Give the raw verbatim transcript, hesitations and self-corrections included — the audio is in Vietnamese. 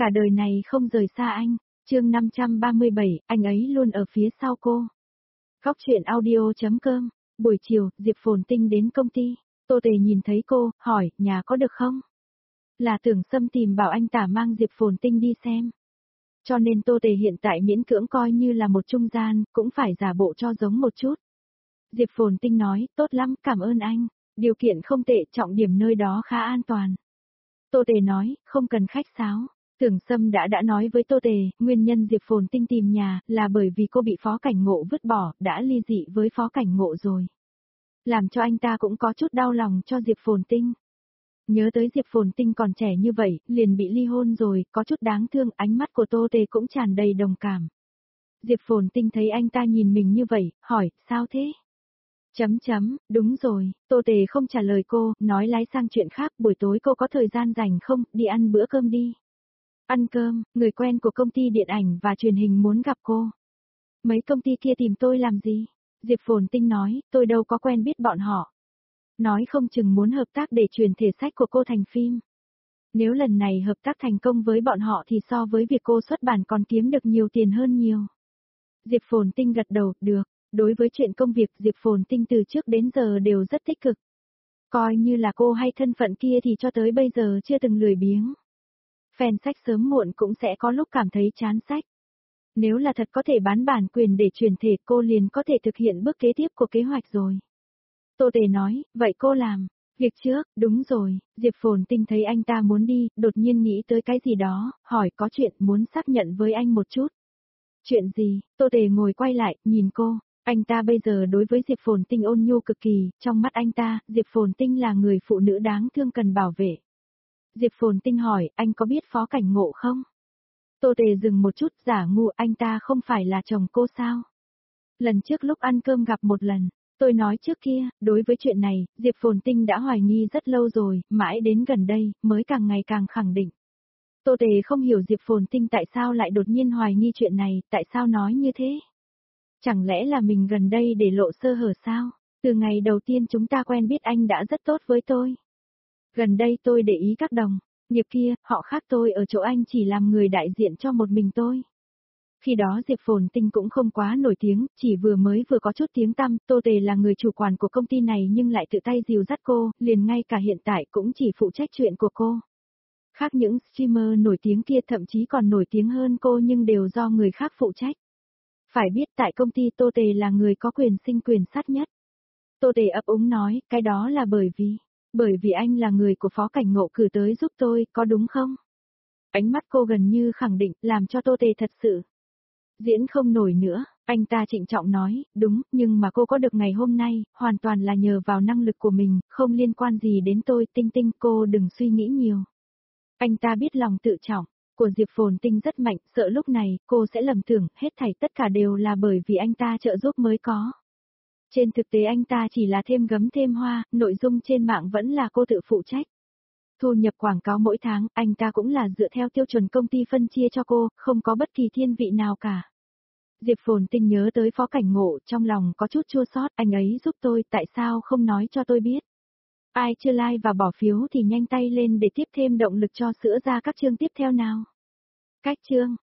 Cả đời này không rời xa anh. Chương năm trăm ba mươi bảy, anh ấy luôn ở phía sau cô. Góc truyện audio chấm com. Buổi chiều, Diệp Phồn Tinh đến công ty. Tô Tề nhìn thấy cô, hỏi, nhà có được không? Là Tưởng Sâm tìm bảo anh tả mang Diệp Phồn Tinh đi xem. Cho nên Tô Tề hiện tại miễn cưỡng coi như là một trung gian, cũng phải giả bộ cho giống một chút. Diệp Phồn Tinh nói, tốt lắm, cảm ơn anh. Điều kiện không tệ, trọng điểm nơi đó khá an toàn. Tô Tề nói, không cần khách sáo. Tưởng Sâm đã đã nói với Tô Tề, nguyên nhân Diệp Phồn Tinh tìm nhà là bởi vì cô bị Phó Cảnh Ngộ vứt bỏ, đã ly dị với Phó Cảnh Ngộ rồi. Làm cho anh ta cũng có chút đau lòng cho Diệp Phồn Tinh. Nhớ tới Diệp Phồn Tinh còn trẻ như vậy, liền bị ly hôn rồi, có chút đáng thương, ánh mắt của Tô Tề cũng tràn đầy đồng cảm. Diệp Phồn Tinh thấy anh ta nhìn mình như vậy, hỏi, sao thế? Chấm chấm, đúng rồi, Tô Tề không trả lời cô, nói lái sang chuyện khác, buổi tối cô có thời gian rảnh không, đi ăn bữa cơm đi. Ăn cơm, người quen của công ty điện ảnh và truyền hình muốn gặp cô. Mấy công ty kia tìm tôi làm gì? Diệp Phồn Tinh nói, tôi đâu có quen biết bọn họ. Nói không chừng muốn hợp tác để truyền thể sách của cô thành phim. Nếu lần này hợp tác thành công với bọn họ thì so với việc cô xuất bản còn kiếm được nhiều tiền hơn nhiều. Diệp Phồn Tinh gật đầu, được. Đối với chuyện công việc Diệp Phồn Tinh từ trước đến giờ đều rất tích cực. Coi như là cô hay thân phận kia thì cho tới bây giờ chưa từng lười biếng. Fan sách sớm muộn cũng sẽ có lúc cảm thấy chán sách. Nếu là thật có thể bán bản quyền để truyền thể cô liền có thể thực hiện bước kế tiếp của kế hoạch rồi. Tô Tề nói, vậy cô làm. Việc trước, đúng rồi, Diệp Phồn Tinh thấy anh ta muốn đi, đột nhiên nghĩ tới cái gì đó, hỏi có chuyện muốn xác nhận với anh một chút. Chuyện gì? Tô Tề ngồi quay lại, nhìn cô. Anh ta bây giờ đối với Diệp Phồn Tinh ôn nhu cực kỳ, trong mắt anh ta, Diệp Phồn Tinh là người phụ nữ đáng thương cần bảo vệ. Diệp Phồn Tinh hỏi, anh có biết Phó Cảnh Ngộ không? Tô Tề dừng một chút, giả ngu, anh ta không phải là chồng cô sao? Lần trước lúc ăn cơm gặp một lần, tôi nói trước kia, đối với chuyện này, Diệp Phồn Tinh đã hoài nghi rất lâu rồi, mãi đến gần đây, mới càng ngày càng khẳng định. Tô Tề không hiểu Diệp Phồn Tinh tại sao lại đột nhiên hoài nghi chuyện này, tại sao nói như thế? Chẳng lẽ là mình gần đây để lộ sơ hở sao? Từ ngày đầu tiên chúng ta quen biết anh đã rất tốt với tôi. Gần đây tôi để ý các đồng nghiệp kia, họ khác tôi ở chỗ anh chỉ làm người đại diện cho một mình tôi. Khi đó Diệp Phồn Tinh cũng không quá nổi tiếng, chỉ vừa mới vừa có chút tiếng tăm, Tô Tề là người chủ quản của công ty này nhưng lại tự tay dìu dắt cô, liền ngay cả hiện tại cũng chỉ phụ trách chuyện của cô. Khác những streamer nổi tiếng kia thậm chí còn nổi tiếng hơn cô nhưng đều do người khác phụ trách. Phải biết tại công ty Tô Tề là người có quyền sinh quyền sát nhất. Tô Tề ấp úng nói, cái đó là bởi vì, bởi vì anh là người của Phó Cảnh Ngộ cử tới giúp tôi, có đúng không? Ánh mắt cô gần như khẳng định, làm cho Tô Tề thật sự diễn không nổi nữa, anh ta trịnh trọng nói, đúng, nhưng mà cô có được ngày hôm nay, hoàn toàn là nhờ vào năng lực của mình, không liên quan gì đến tôi, Tinh Tinh, cô đừng suy nghĩ nhiều. Anh ta biết lòng tự trọng của Diệp Phồn Tinh rất mạnh, sợ lúc này cô sẽ lầm tưởng hết thảy tất cả đều là bởi vì anh ta trợ giúp mới có. Trên thực tế anh ta chỉ là thêm gấm thêm hoa, nội dung trên mạng vẫn là cô tự phụ trách. Thu nhập quảng cáo mỗi tháng, anh ta cũng là dựa theo tiêu chuẩn công ty phân chia cho cô, không có bất kỳ thiên vị nào cả. Diệp Phồn Tinh nhớ tới Phó Cảnh Ngộ, trong lòng có chút chua xót, anh ấy giúp tôi, tại sao không nói cho tôi biết. Ai chưa like và bỏ phiếu thì nhanh tay lên để tiếp thêm động lực cho sữa ra các chương tiếp theo nào. Cách chương